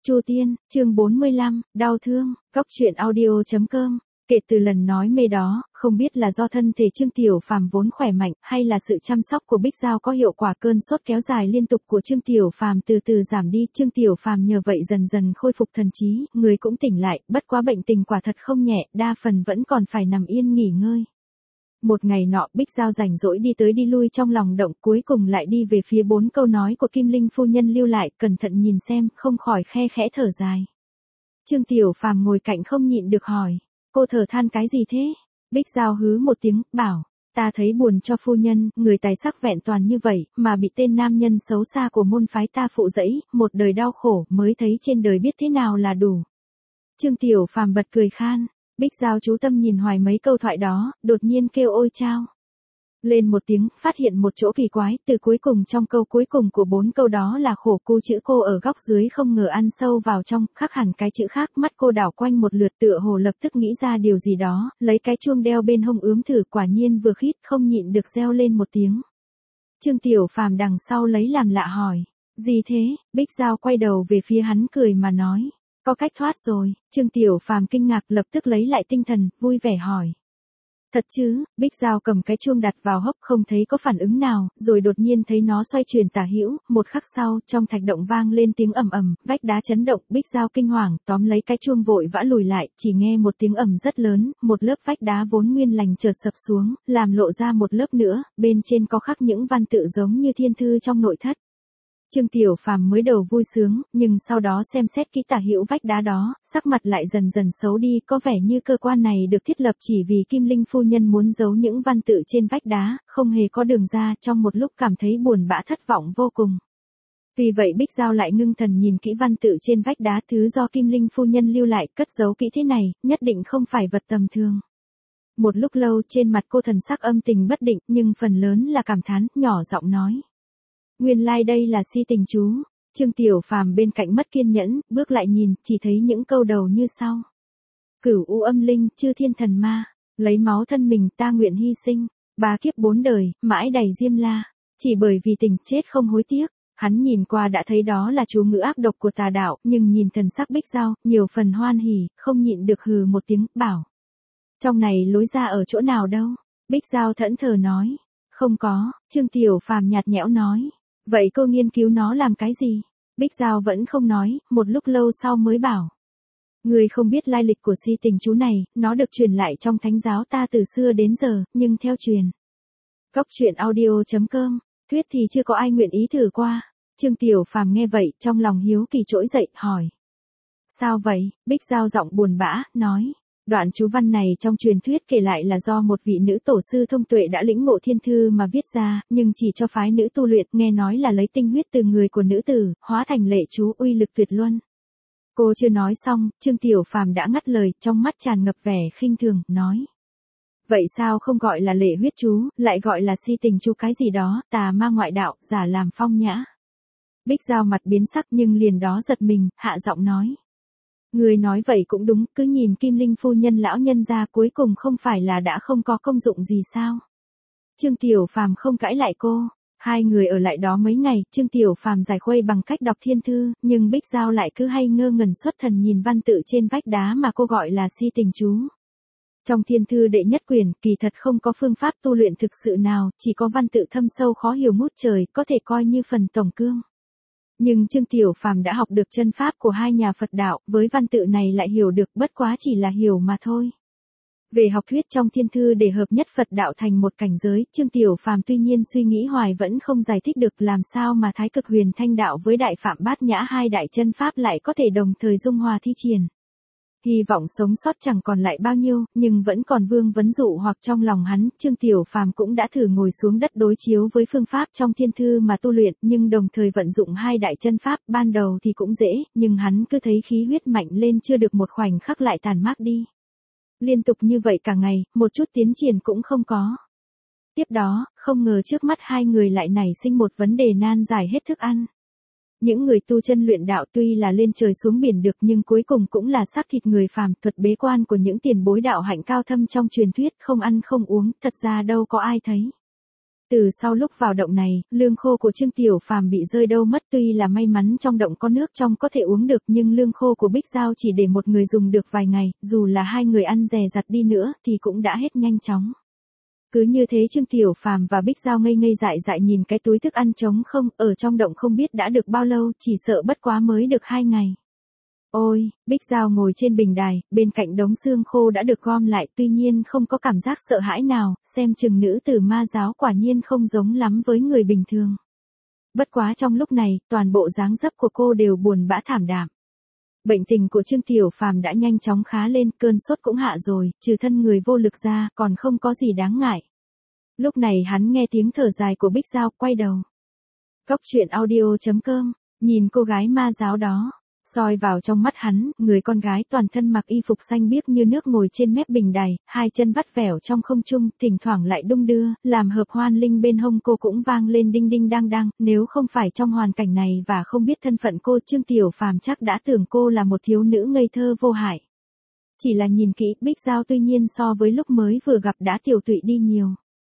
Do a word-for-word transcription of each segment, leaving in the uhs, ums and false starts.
Chu Tiên, chương bốn mươi lăm, đau thương, Góc Truyện Audio chấm com. Kể từ lần nói mê đó, không biết là do thân thể Trương Tiểu Phàm vốn khỏe mạnh, hay là sự chăm sóc của Bích Giao có hiệu quả, cơn sốt kéo dài liên tục của Trương Tiểu Phàm từ từ giảm đi. Trương Tiểu Phàm nhờ vậy dần dần khôi phục thần trí, người cũng tỉnh lại, bất quá bệnh tình quả thật không nhẹ, đa phần vẫn còn phải nằm yên nghỉ ngơi. Một ngày nọ, Bích Giao rảnh rỗi đi tới đi lui trong lòng động, cuối cùng lại đi về phía bốn câu nói của Kim Linh phu nhân lưu lại, cẩn thận nhìn xem, không khỏi khe khẽ thở dài. Trương Tiểu Phàm ngồi cạnh không nhịn được hỏi, cô thở than cái gì thế? Bích Giao hứ một tiếng, bảo, ta thấy buồn cho phu nhân, người tài sắc vẹn toàn như vậy, mà bị tên nam nhân xấu xa của môn phái ta phụ dẫy, một đời đau khổ, mới thấy trên đời biết thế nào là đủ. Trương Tiểu Phàm bật cười khan. Bích Giao chú tâm nhìn hoài mấy câu thoại đó, đột nhiên kêu ôi chao lên một tiếng, phát hiện một chỗ kỳ quái, từ cuối cùng trong câu cuối cùng của bốn câu đó là khổ cu, chữ cô ở góc dưới không ngờ ăn sâu vào trong, khác hẳn cái chữ khác. Mắt cô đảo quanh một lượt, tựa hồ lập tức nghĩ ra điều gì đó, lấy cái chuông đeo bên hông ướm thử, quả nhiên vừa khít, không nhịn được reo lên một tiếng. Trương Tiểu Phàm đằng sau lấy làm lạ hỏi, gì thế? Bích Giao quay đầu về phía hắn cười mà nói, có cách thoát rồi. Trương Tiểu Phàm kinh ngạc, lập tức lấy lại tinh thần, vui vẻ hỏi, thật chứ? Bích Giao cầm cái chuông đặt vào hốc, không thấy có phản ứng nào, rồi đột nhiên thấy nó xoay chuyển tả hữu, một khắc sau, trong thạch động vang lên tiếng ầm ầm, vách đá chấn động. Bích Giao kinh hoàng, tóm lấy cái chuông vội vã lùi lại, chỉ nghe một tiếng ầm rất lớn, một lớp vách đá vốn nguyên lành chợt sập xuống, làm lộ ra một lớp nữa, bên trên có khắc những văn tự giống như thiên thư trong nội thất. Trương Tiểu Phàm mới đầu vui sướng, nhưng sau đó xem xét kỹ tả hữu vách đá đó, sắc mặt lại dần dần xấu đi, có vẻ như cơ quan này được thiết lập chỉ vì Kim Linh phu nhân muốn giấu những văn tự trên vách đá, không hề có đường ra. Trong một lúc cảm thấy buồn bã thất vọng vô cùng. Vì vậy Bích Giao lại ngưng thần nhìn kỹ văn tự trên vách đá, thứ do Kim Linh phu nhân lưu lại, cất giấu kỹ thế này, nhất định không phải vật tầm thường. Một lúc lâu trên mặt cô thần sắc âm tình bất định, nhưng phần lớn là cảm thán, nhỏ giọng nói, nguyên lai like đây là si tình chú. Trương Tiểu Phàm bên cạnh mất kiên nhẫn, bước lại nhìn, chỉ thấy những câu đầu như sau. Cửu u âm linh, chư thiên thần ma, lấy máu thân mình ta nguyện hy sinh, ba kiếp bốn đời, mãi đầy diêm la, chỉ bởi vì tình chết không hối tiếc. Hắn nhìn qua đã thấy đó là chú ngữ ác độc của tà đạo, nhưng nhìn thần sắc Bích Giao, nhiều phần hoan hỉ, không nhịn được hừ một tiếng, bảo, trong này lối ra ở chỗ nào đâu? Bích Giao thẫn thờ nói, không có. Trương Tiểu Phàm nhạt nhẽo nói, vậy cô nghiên cứu nó làm cái gì? Bích Giao vẫn không nói, một lúc lâu sau mới bảo, người không biết lai lịch của si tình chú này, nó được truyền lại trong thánh giáo ta từ xưa đến giờ, nhưng theo truyền Góc Truyện Audio chấm com, thuyết thì chưa có ai nguyện ý thử qua. Trương Tiểu Phàm nghe vậy, trong lòng hiếu kỳ trỗi dậy, hỏi, sao vậy? Bích Giao giọng buồn bã, nói, đoạn chú văn này trong truyền thuyết kể lại là do một vị nữ tổ sư thông tuệ đã lĩnh ngộ thiên thư mà viết ra, nhưng chỉ cho phái nữ tu luyện, nghe nói là lấy tinh huyết từ người của nữ tử, hóa thành lệ chú, uy lực tuyệt luân. Cô chưa nói xong, Trương Tiểu Phàm đã ngắt lời, trong mắt tràn ngập vẻ khinh thường, nói, vậy sao không gọi là lệ huyết chú, lại gọi là si tình chú cái gì đó, tà ma ngoại đạo, giả làm phong nhã. Bích Giao mặt biến sắc nhưng liền đó giật mình, hạ giọng nói, người nói vậy cũng đúng, cứ nhìn Kim Linh phu nhân lão nhân ra, cuối cùng không phải là đã không có công dụng gì sao? Trương Tiểu Phàm không cãi lại cô. Hai người ở lại đó mấy ngày, Trương Tiểu Phàm giải khuây bằng cách đọc thiên thư, nhưng Bích Giao lại cứ hay ngơ ngẩn xuất thần nhìn văn tự trên vách đá mà cô gọi là si tình chú. Trong thiên thư đệ nhất quyển, kỳ thật không có phương pháp tu luyện thực sự nào, chỉ có văn tự thâm sâu khó hiểu ngút trời, có thể coi như phần tổng cương. Nhưng Trương Tiểu Phàm đã học được chân pháp của hai nhà Phật đạo, với văn tự này lại hiểu được, bất quá chỉ là hiểu mà thôi. Về học thuyết trong thiên thư để hợp nhất Phật đạo thành một cảnh giới, Trương Tiểu Phàm tuy nhiên suy nghĩ hoài vẫn không giải thích được làm sao mà Thái Cực Huyền Thanh đạo với Đại Phạm Bát Nhã hai đại chân pháp lại có thể đồng thời dung hòa thi triển. Hy vọng sống sót chẳng còn lại bao nhiêu, nhưng vẫn còn vương vấn dụ hoặc trong lòng hắn. Trương Tiểu Phàm cũng đã thử ngồi xuống đất đối chiếu với phương pháp trong thiên thư mà tu luyện, nhưng đồng thời vận dụng hai đại chân pháp, ban đầu thì cũng dễ, nhưng hắn cứ thấy khí huyết mạnh lên chưa được một khoảnh khắc lại tàn mát đi. Liên tục như vậy cả ngày, một chút tiến triển cũng không có. Tiếp đó, không ngờ trước mắt hai người lại nảy sinh một vấn đề nan giải hết thức ăn. Những người tu chân luyện đạo tuy là lên trời xuống biển được, nhưng cuối cùng cũng là xác thịt người phàm, thuật bế quan của những tiền bối đạo hạnh cao thâm trong truyền thuyết, không ăn không uống, thật ra đâu có ai thấy. Từ sau lúc vào động này, lương khô của Trương Tiểu Phàm bị rơi đâu mất, tuy là may mắn trong động có nước trong có thể uống được, nhưng lương khô của Bích Giao chỉ để một người dùng được vài ngày, dù là hai người ăn dè dặt đi nữa thì cũng đã hết nhanh chóng. Cứ như thế Trương Tiểu Phàm và Bích Giao ngây ngây dại dại nhìn cái túi thức ăn trống không, ở trong động không biết đã được bao lâu, chỉ sợ bất quá mới được hai ngày. Ôi, Bích Giao ngồi trên bình đài, bên cạnh đống xương khô đã được gom lại, tuy nhiên không có cảm giác sợ hãi nào, xem chừng nữ tử ma giáo quả nhiên không giống lắm với người bình thường. Bất quá trong lúc này, toàn bộ dáng dấp của cô đều buồn bã thảm đạm. Bệnh tình của Trương Tiểu Phàm đã nhanh chóng khá lên, cơn sốt cũng hạ rồi, trừ thân người vô lực ra, còn không có gì đáng ngại. Lúc này hắn nghe tiếng thở dài của Bích Giao, quay đầu. Cốc truyện audio chấm com, nhìn cô gái ma giáo đó. Soi vào trong mắt hắn, người con gái toàn thân mặc y phục xanh biếc như nước ngồi trên mép bình đài, hai chân vắt vẻo trong không trung, thỉnh thoảng lại đung đưa, làm hợp hoan linh bên hông cô cũng vang lên đinh đinh đang đang, nếu không phải trong hoàn cảnh này và không biết thân phận cô, Trương Tiểu Phàm chắc đã tưởng cô là một thiếu nữ ngây thơ vô hại. Chỉ là nhìn kỹ, Bích Giao tuy nhiên so với lúc mới vừa gặp đã tiểu tụy đi nhiều.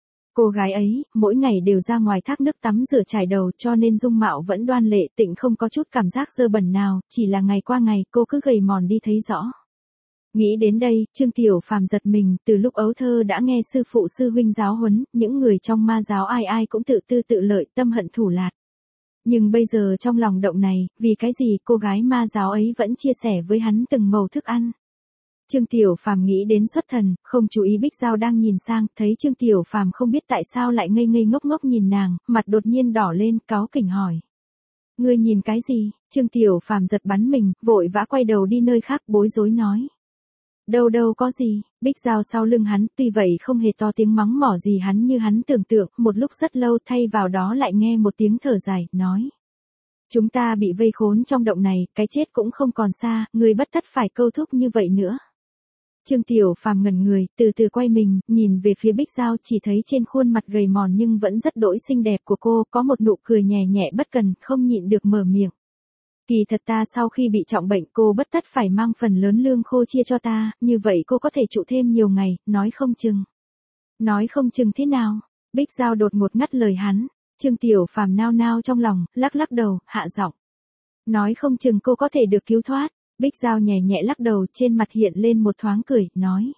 Cô gái ấy, mỗi ngày đều ra ngoài thác nước tắm rửa chải đầu cho nên dung mạo vẫn đoan lệ tịnh, không có chút cảm giác dơ bẩn nào, chỉ là ngày qua ngày cô cứ gầy mòn đi thấy rõ. Nghĩ đến đây, Trương Tiểu Phàm giật mình, từ lúc ấu thơ đã nghe sư phụ sư huynh giáo huấn, những người trong ma giáo ai ai cũng tự tư tự lợi, tâm hận thủ lạt. Nhưng bây giờ trong lòng động này, vì cái gì cô gái ma giáo ấy vẫn chia sẻ với hắn từng mẩu thức ăn. Trương Tiểu Phàm nghĩ đến xuất thần, không chú ý Bích Giao đang nhìn sang, thấy Trương Tiểu Phàm không biết tại sao lại ngây ngây ngốc ngốc nhìn nàng, mặt đột nhiên đỏ lên, cáu kỉnh hỏi. Ngươi nhìn cái gì? Trương Tiểu Phàm giật bắn mình, vội vã quay đầu đi nơi khác, bối rối nói. Đâu đâu có gì, Bích Giao sau lưng hắn, tuy vậy không hề to tiếng mắng mỏ gì hắn như hắn tưởng tượng, một lúc rất lâu thay vào đó lại nghe một tiếng thở dài, nói. Chúng ta bị vây khốn trong động này, cái chết cũng không còn xa, ngươi bất tất phải câu thúc như vậy nữa. Trương Tiểu Phàm ngẩn người, từ từ quay mình, nhìn về phía Bích Giao, chỉ thấy trên khuôn mặt gầy mòn nhưng vẫn rất đỗi xinh đẹp của cô, có một nụ cười nhẹ nhẹ bất cần, không nhịn được mở miệng. Kỳ thật ta sau khi bị trọng bệnh cô bất tất phải mang phần lớn lương khô chia cho ta, như vậy cô có thể trụ thêm nhiều ngày, nói không chừng. Nói không chừng thế nào? Bích Giao đột ngột ngắt lời hắn. Trương Tiểu Phàm nao nao trong lòng, lắc lắc đầu, hạ giọng. Nói không chừng cô có thể được cứu thoát. Bích Giao nhẹ nhẹ lắc đầu, trên mặt hiện lên một thoáng cười, nói.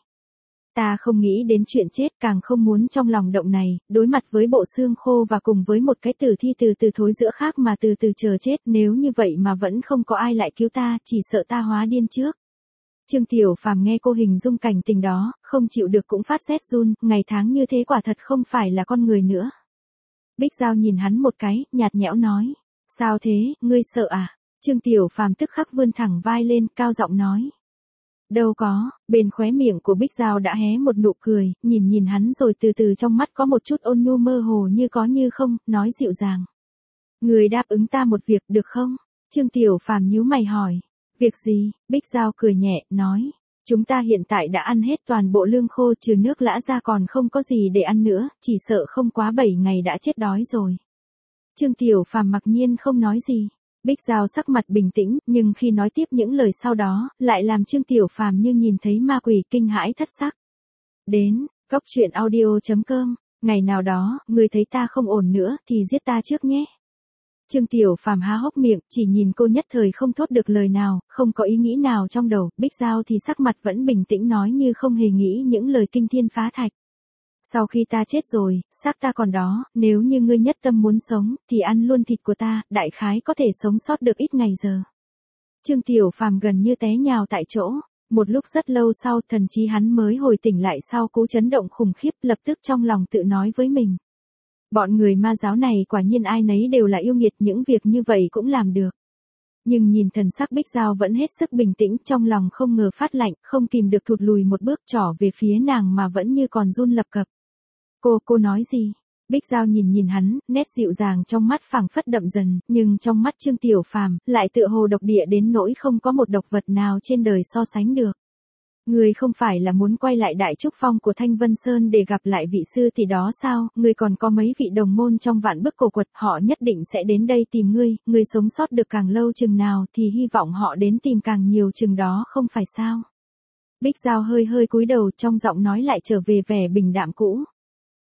Ta không nghĩ đến chuyện chết, càng không muốn trong lòng động này, đối mặt với bộ xương khô và cùng với một cái tử thi từ từ thối giữa khác mà từ từ chờ chết, nếu như vậy mà vẫn không có ai lại cứu ta, chỉ sợ ta hóa điên trước. Trương Tiểu Phàm nghe cô hình dung cảnh tình đó, không chịu được cũng phát rét run, ngày tháng như thế quả thật không phải là con người nữa. Bích Giao nhìn hắn một cái, nhạt nhẽo nói. Sao thế, ngươi sợ à? Trương Tiểu Phàm tức khắc vươn thẳng vai lên, cao giọng nói. Đâu có, bên khóe miệng của Bích Giao đã hé một nụ cười, nhìn nhìn hắn rồi từ từ trong mắt có một chút ôn nhu mơ hồ như có như không, nói dịu dàng. Người đáp ứng ta một việc được không? Trương Tiểu Phàm nhíu mày hỏi. Việc gì? Bích Giao cười nhẹ, nói. Chúng ta hiện tại đã ăn hết toàn bộ lương khô trừ nước lã ra còn không có gì để ăn nữa, chỉ sợ không quá bảy ngày đã chết đói rồi. Trương Tiểu Phàm mặc nhiên không nói gì. Bích Giao sắc mặt bình tĩnh, nhưng khi nói tiếp những lời sau đó, lại làm Trương Tiểu Phàm như nhìn thấy ma quỷ, kinh hãi thất sắc. Đến, cốc truyện audio chấm com, ngày nào đó, người thấy ta không ổn nữa, thì giết ta trước nhé. Trương Tiểu Phàm há hốc miệng, chỉ nhìn cô nhất thời không thốt được lời nào, không có ý nghĩ nào trong đầu, Bích Giao thì sắc mặt vẫn bình tĩnh nói như không hề nghĩ những lời kinh thiên phá thạch. Sau khi ta chết rồi, xác ta còn đó, nếu như ngươi nhất tâm muốn sống, thì ăn luôn thịt của ta, đại khái có thể sống sót được ít ngày giờ. Trương Tiểu Phàm gần như té nhào tại chỗ, một lúc rất lâu sau thần trí hắn mới hồi tỉnh lại sau cú chấn động khủng khiếp, lập tức trong lòng tự nói với mình. Bọn người ma giáo này quả nhiên ai nấy đều là yêu nghiệt, những việc như vậy cũng làm được. Nhưng nhìn thần sắc Bích Giao vẫn hết sức bình tĩnh, trong lòng không ngờ phát lạnh, không kìm được thụt lùi một bước trỏ về phía nàng mà vẫn như còn run lập cập. Cô, cô nói gì? Bích Giao nhìn nhìn hắn, nét dịu dàng trong mắt phảng phất đậm dần, nhưng trong mắt Trương Tiểu Phàm lại tựa hồ độc địa đến nỗi không có một độc vật nào trên đời so sánh được. Người không phải là muốn quay lại Đại Trúc Phong của Thanh Vân Sơn để gặp lại vị sư tỷ đó sao? Người còn có mấy vị đồng môn trong vạn bức cổ quật, họ nhất định sẽ đến đây tìm ngươi, ngươi sống sót được càng lâu chừng nào thì hy vọng họ đến tìm càng nhiều chừng đó, không phải sao? Bích Giao hơi hơi cúi đầu, trong giọng nói lại trở về vẻ bình đạm cũ.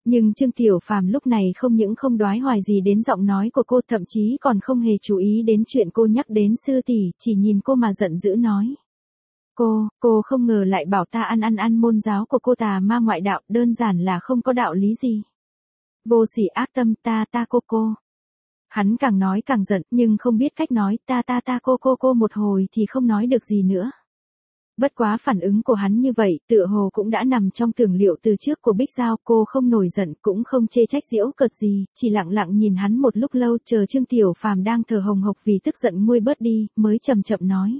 Nhưng Trương Tiểu Phàm lúc này không những không đoái hoài gì đến giọng nói của cô, thậm chí còn không hề chú ý đến chuyện cô nhắc đến sư tỷ, chỉ nhìn cô mà giận dữ nói. Cô, cô không ngờ lại bảo ta ăn ăn ăn môn giáo của cô tà ma ngoại đạo, đơn giản là không có đạo lý gì. Vô sỉ ác tâm, ta ta cô cô. Hắn càng nói càng giận, nhưng không biết cách nói, ta ta ta cô cô cô một hồi thì không nói được gì nữa. Bất quá phản ứng của hắn như vậy, tựa hồ cũng đã nằm trong tưởng liệu từ trước của Bích Giao, cô không nổi giận, cũng không chê trách giễu cợt gì, chỉ lặng lặng nhìn hắn một lúc lâu, chờ Trương Tiểu Phàm đang thở hồng hộc vì tức giận nguôi bớt đi, mới chậm chậm nói.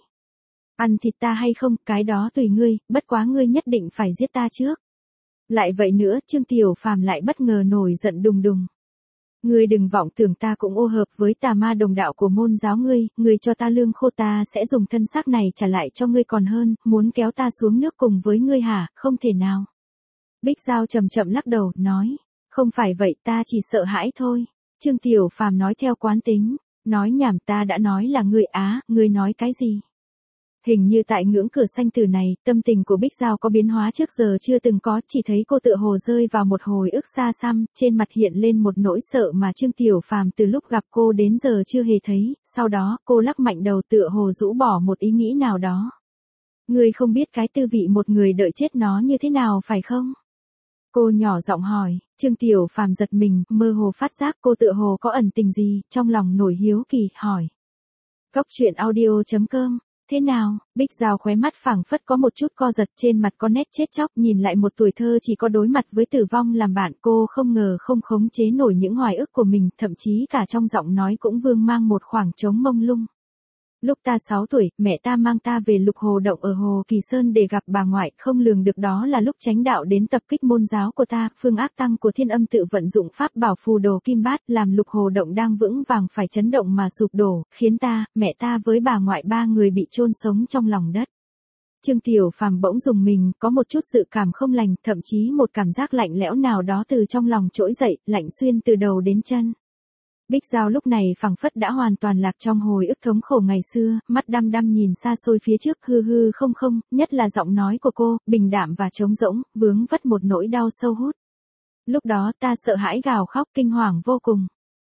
Ăn thịt ta hay không, cái đó tùy ngươi, bất quá ngươi nhất định phải giết ta trước. Lại vậy nữa, Trương Tiểu Phàm lại bất ngờ nổi giận đùng đùng. Ngươi đừng vọng tưởng ta cũng ô hợp với tà ma đồng đạo của môn giáo ngươi, ngươi cho ta lương khô ta sẽ dùng thân xác này trả lại cho ngươi còn hơn, muốn kéo ta xuống nước cùng với ngươi hả, không thể nào. Bích Giao chậm chậm lắc đầu, nói, không phải vậy, ta chỉ sợ hãi thôi. Trương Tiểu Phàm nói theo quán tính, nói nhảm, ta đã nói là ngươi á, ngươi nói cái gì? Hình như tại ngưỡng cửa sanh tử này, tâm tình của Bích Giao có biến hóa trước giờ chưa từng có, chỉ thấy cô tựa hồ rơi vào một hồi ức xa xăm, trên mặt hiện lên một nỗi sợ mà Trương Tiểu Phàm từ lúc gặp cô đến giờ chưa hề thấy, sau đó, cô lắc mạnh đầu tựa hồ rũ bỏ một ý nghĩ nào đó. Ngươi không biết cái tư vị một người đợi chết nó như thế nào phải không? Cô nhỏ giọng hỏi, Trương Tiểu Phàm giật mình, mơ hồ phát giác cô tựa hồ có ẩn tình gì, trong lòng nổi hiếu kỳ, hỏi. Cốc truyện audio chấm com. Thế nào, Bích Giao khóe mắt phảng phất có một chút co giật, trên mặt có nét chết chóc, nhìn lại một tuổi thơ chỉ có đối mặt với tử vong làm bạn, cô không ngờ không khống chế nổi những hoài ức của mình, thậm chí cả trong giọng nói cũng vương mang một khoảng trống mông lung. Lúc ta sáu tuổi, mẹ ta mang ta về Lục Hồ Động ở Hồ Kỳ Sơn để gặp bà ngoại, không lường được đó là lúc Chánh Đạo đến tập kích môn giáo của ta, Phương Ác Tăng của Thiên Âm tự vận dụng pháp bảo phù đồ kim bát, làm Lục Hồ Động đang vững vàng phải chấn động mà sụp đổ, khiến ta, mẹ ta với bà ngoại ba người bị chôn sống trong lòng đất. Trương Tiểu Phàm bỗng dùng mình, có một chút dự cảm không lành, thậm chí một cảm giác lạnh lẽo nào đó từ trong lòng trỗi dậy, lạnh xuyên từ đầu đến chân. Bích Giao lúc này phảng phất đã hoàn toàn lạc trong hồi ức thống khổ ngày xưa, mắt đăm đăm nhìn xa xôi phía trước, hư hư không không, nhất là giọng nói của cô, bình đạm và trống rỗng, vướng vất một nỗi đau sâu hút. Lúc đó ta sợ hãi gào khóc kinh hoàng vô cùng.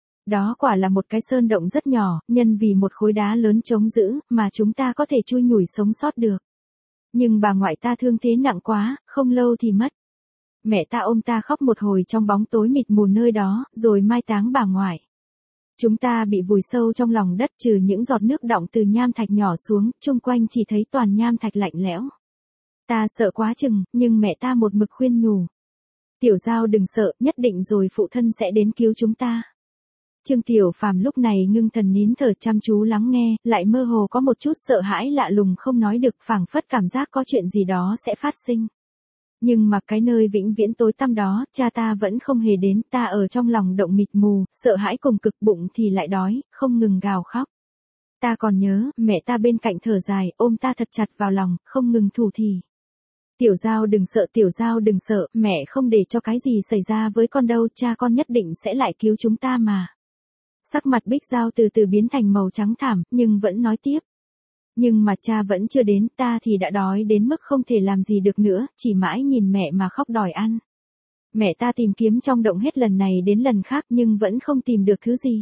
Đó quả là một cái sơn động rất nhỏ, nhân vì một khối đá lớn chống giữ, mà chúng ta có thể chui nhủi sống sót được. Nhưng bà ngoại ta thương thế nặng quá, không lâu thì mất. Mẹ ta ôm ta khóc một hồi trong bóng tối mịt mù nơi đó, rồi mai táng bà ngoại. Chúng ta bị vùi sâu trong lòng đất, trừ những giọt nước đọng từ nham thạch nhỏ xuống, chung quanh chỉ thấy toàn nham thạch lạnh lẽo. Ta sợ quá chừng, nhưng mẹ ta một mực khuyên nhủ. Tiểu Giao đừng sợ, nhất định rồi phụ thân sẽ đến cứu chúng ta. Trương Tiểu Phàm lúc này ngưng thần nín thở chăm chú lắng nghe, lại mơ hồ có một chút sợ hãi lạ lùng không nói được, phảng phất cảm giác có chuyện gì đó sẽ phát sinh. Nhưng mà cái nơi vĩnh viễn tối tăm đó, cha ta vẫn không hề đến, ta ở trong lòng động mịt mù, sợ hãi cùng cực, bụng thì lại đói, không ngừng gào khóc. Ta còn nhớ, mẹ ta bên cạnh thở dài, ôm ta thật chặt vào lòng, không ngừng thủ thỉ. Tiểu Giao đừng sợ, Tiểu Giao đừng sợ, mẹ không để cho cái gì xảy ra với con đâu, cha con nhất định sẽ lại cứu chúng ta mà. Sắc mặt Bích Giao từ từ biến thành màu trắng thảm, nhưng vẫn nói tiếp. Nhưng mà cha vẫn chưa đến, ta thì đã đói đến mức không thể làm gì được nữa, chỉ mãi nhìn mẹ mà khóc đòi ăn. Mẹ ta tìm kiếm trong động hết lần này đến lần khác nhưng vẫn không tìm được thứ gì.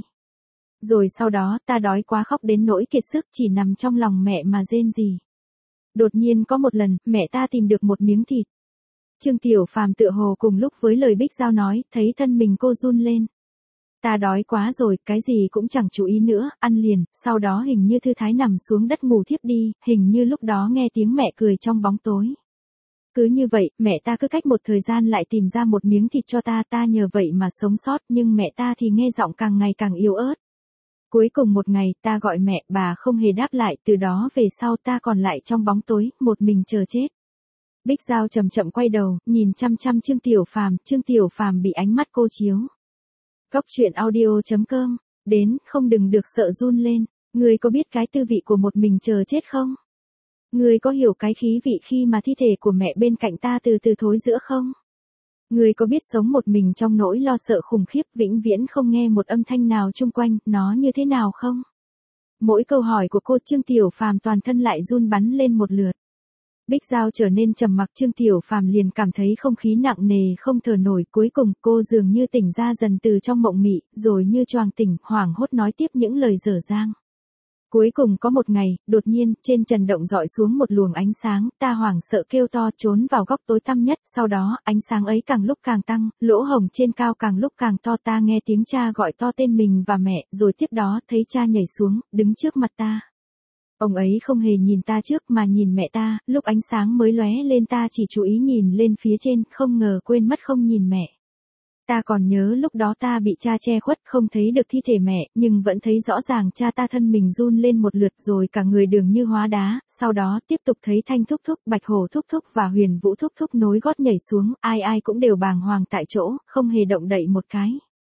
Rồi sau đó ta đói quá khóc đến nỗi kiệt sức, chỉ nằm trong lòng mẹ mà rên rỉ. Đột nhiên có một lần, mẹ ta tìm được một miếng thịt. Trương Tiểu Phàm tựa hồ cùng lúc với lời Bích Giao nói, thấy thân mình cô run lên. Ta đói quá rồi, cái gì cũng chẳng chú ý nữa, ăn liền, sau đó hình như thư thái nằm xuống đất ngủ thiếp đi, hình như lúc đó nghe tiếng mẹ cười trong bóng tối. Cứ như vậy, mẹ ta cứ cách một thời gian lại tìm ra một miếng thịt cho ta, ta nhờ vậy mà sống sót, nhưng mẹ ta thì nghe giọng càng ngày càng yếu ớt. Cuối cùng một ngày, ta gọi mẹ, bà không hề đáp lại, từ đó về sau ta còn lại trong bóng tối, một mình chờ chết. Bích Giao chậm chậm quay đầu, nhìn chăm chăm Trương Tiểu Phàm, Trương Tiểu Phàm bị ánh mắt cô chiếu. Cốc truyện audio chấm com, đến, không đừng được sợ run lên, ngươi có biết cái tư vị của một mình chờ chết không? Ngươi có hiểu cái khí vị khi mà thi thể của mẹ bên cạnh ta từ từ thối rữa không? Ngươi có biết sống một mình trong nỗi lo sợ khủng khiếp, vĩnh viễn không nghe một âm thanh nào chung quanh, nó như thế nào không? Mỗi câu hỏi của cô, Trương Tiểu Phàm toàn thân lại run bắn lên một lượt. Bích Giao trở nên trầm mặc, Trương Tiểu Phàm liền cảm thấy không khí nặng nề không thở nổi, cuối cùng cô dường như tỉnh ra dần từ trong mộng mị, rồi như choàng tỉnh, hoảng hốt nói tiếp những lời dở dang. Cuối cùng có một ngày, đột nhiên, trên trần động dọi xuống một luồng ánh sáng, ta hoảng sợ kêu to trốn vào góc tối tăm nhất, sau đó, ánh sáng ấy càng lúc càng tăng, lỗ hổng trên cao càng lúc càng to, ta nghe tiếng cha gọi to tên mình và mẹ, rồi tiếp đó, thấy cha nhảy xuống, đứng trước mặt ta. Ông ấy không hề nhìn ta trước mà nhìn mẹ ta, lúc ánh sáng mới lóe lên ta chỉ chú ý nhìn lên phía trên, không ngờ quên mất không nhìn mẹ. Ta còn nhớ lúc đó ta bị cha che khuất không thấy được thi thể mẹ, nhưng vẫn thấy rõ ràng cha ta thân mình run lên một lượt rồi cả người đường như hóa đá, sau đó tiếp tục thấy Thanh thúc thúc, Bạch Hổ thúc thúc và Huyền Vũ thúc thúc nối gót nhảy xuống, ai ai cũng đều bàng hoàng tại chỗ, không hề động đậy một cái.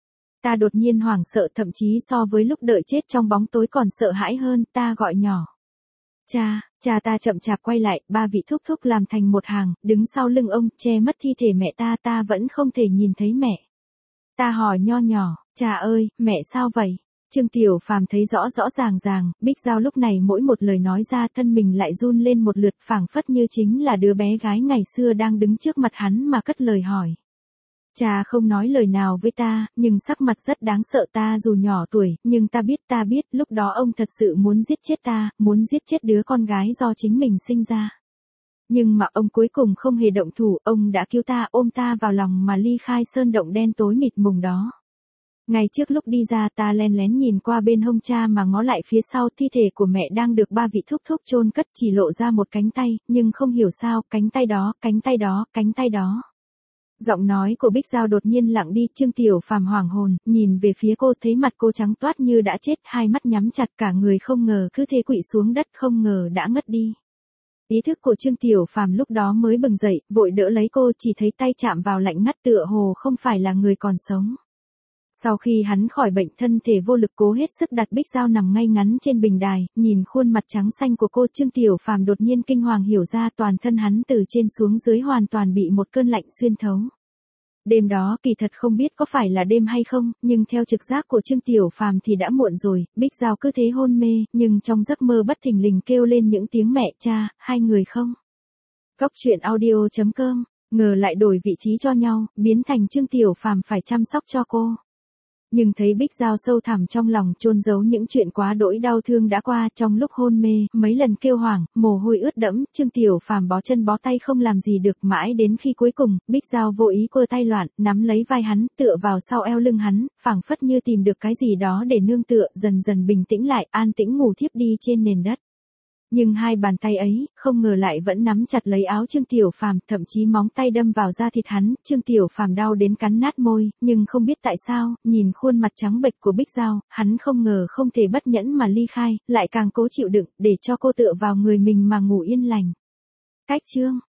Ta đột nhiên hoảng sợ, thậm chí so với lúc đợi chết trong bóng tối còn sợ hãi hơn, ta gọi nhỏ. Cha, cha ta chậm chạp quay lại, ba vị thúc thúc làm thành một hàng, đứng sau lưng ông, che mất thi thể mẹ ta, ta vẫn không thể nhìn thấy mẹ. Ta hỏi nho nhỏ, cha ơi, mẹ sao vậy? Trương Tiểu Phàm thấy rõ rõ ràng ràng, Bích Giao lúc này mỗi một lời nói ra thân mình lại run lên một lượt, phảng phất như chính là đứa bé gái ngày xưa đang đứng trước mặt hắn mà cất lời hỏi. Cha không nói lời nào với ta, nhưng sắc mặt rất đáng sợ, ta dù nhỏ tuổi, nhưng ta biết ta biết lúc đó ông thật sự muốn giết chết ta, muốn giết chết đứa con gái do chính mình sinh ra. Nhưng mà ông cuối cùng không hề động thủ, ông đã cứu ta, ôm ta vào lòng mà ly khai sơn động đen tối mịt mùng đó. Ngày trước lúc đi ra ta len lén nhìn qua bên hông cha mà ngó lại phía sau, thi thể của mẹ đang được ba vị thúc thúc chôn cất, chỉ lộ ra một cánh tay, nhưng không hiểu sao, cánh tay đó, cánh tay đó, cánh tay đó. Giọng nói của Bích Giao đột nhiên lặng đi, Trương Tiểu Phàm hoảng hồn, nhìn về phía cô, thấy mặt cô trắng toát như đã chết, hai mắt nhắm chặt, cả người không ngờ cứ thế quỵ xuống đất, không ngờ đã ngất đi. Ý thức của Trương Tiểu Phàm lúc đó mới bừng dậy, vội đỡ lấy cô, chỉ thấy tay chạm vào lạnh ngắt, tựa hồ không phải là người còn sống. Sau khi hắn khỏi bệnh, thân thể vô lực cố hết sức đặt Bích Giao nằm ngay ngắn trên bình đài, nhìn khuôn mặt trắng xanh của cô, Trương Tiểu Phàm đột nhiên kinh hoàng hiểu ra toàn thân hắn từ trên xuống dưới hoàn toàn bị một cơn lạnh xuyên thấu. Đêm đó kỳ thật không biết có phải là đêm hay không, nhưng theo trực giác của Trương Tiểu Phàm thì đã muộn rồi, Bích Giao cứ thế hôn mê, nhưng trong giấc mơ bất thình lình kêu lên những tiếng mẹ cha, hai người không. Cốc truyện audio chấm com, ngờ lại đổi vị trí cho nhau, biến thành Trương Tiểu Phàm phải chăm sóc cho cô. Nhưng thấy Bích Giao sâu thẳm trong lòng chôn giấu những chuyện quá đỗi đau thương đã qua, trong lúc hôn mê, mấy lần kêu hoảng, mồ hôi ướt đẫm, Trương Tiểu Phàm bó chân bó tay không làm gì được, mãi đến khi cuối cùng, Bích Giao vô ý quơ tay loạn, nắm lấy vai hắn, tựa vào sau eo lưng hắn, phảng phất như tìm được cái gì đó để nương tựa, dần dần bình tĩnh lại, an tĩnh ngủ thiếp đi trên nền đất. Nhưng hai bàn tay ấy, không ngờ lại vẫn nắm chặt lấy áo Trương Tiểu Phàm, thậm chí móng tay đâm vào da thịt hắn, Trương Tiểu Phàm đau đến cắn nát môi, nhưng không biết tại sao, nhìn khuôn mặt trắng bệch của Bích Giao, hắn không ngờ không thể bất nhẫn mà ly khai, lại càng cố chịu đựng, để cho cô tựa vào người mình mà ngủ yên lành. Cách chương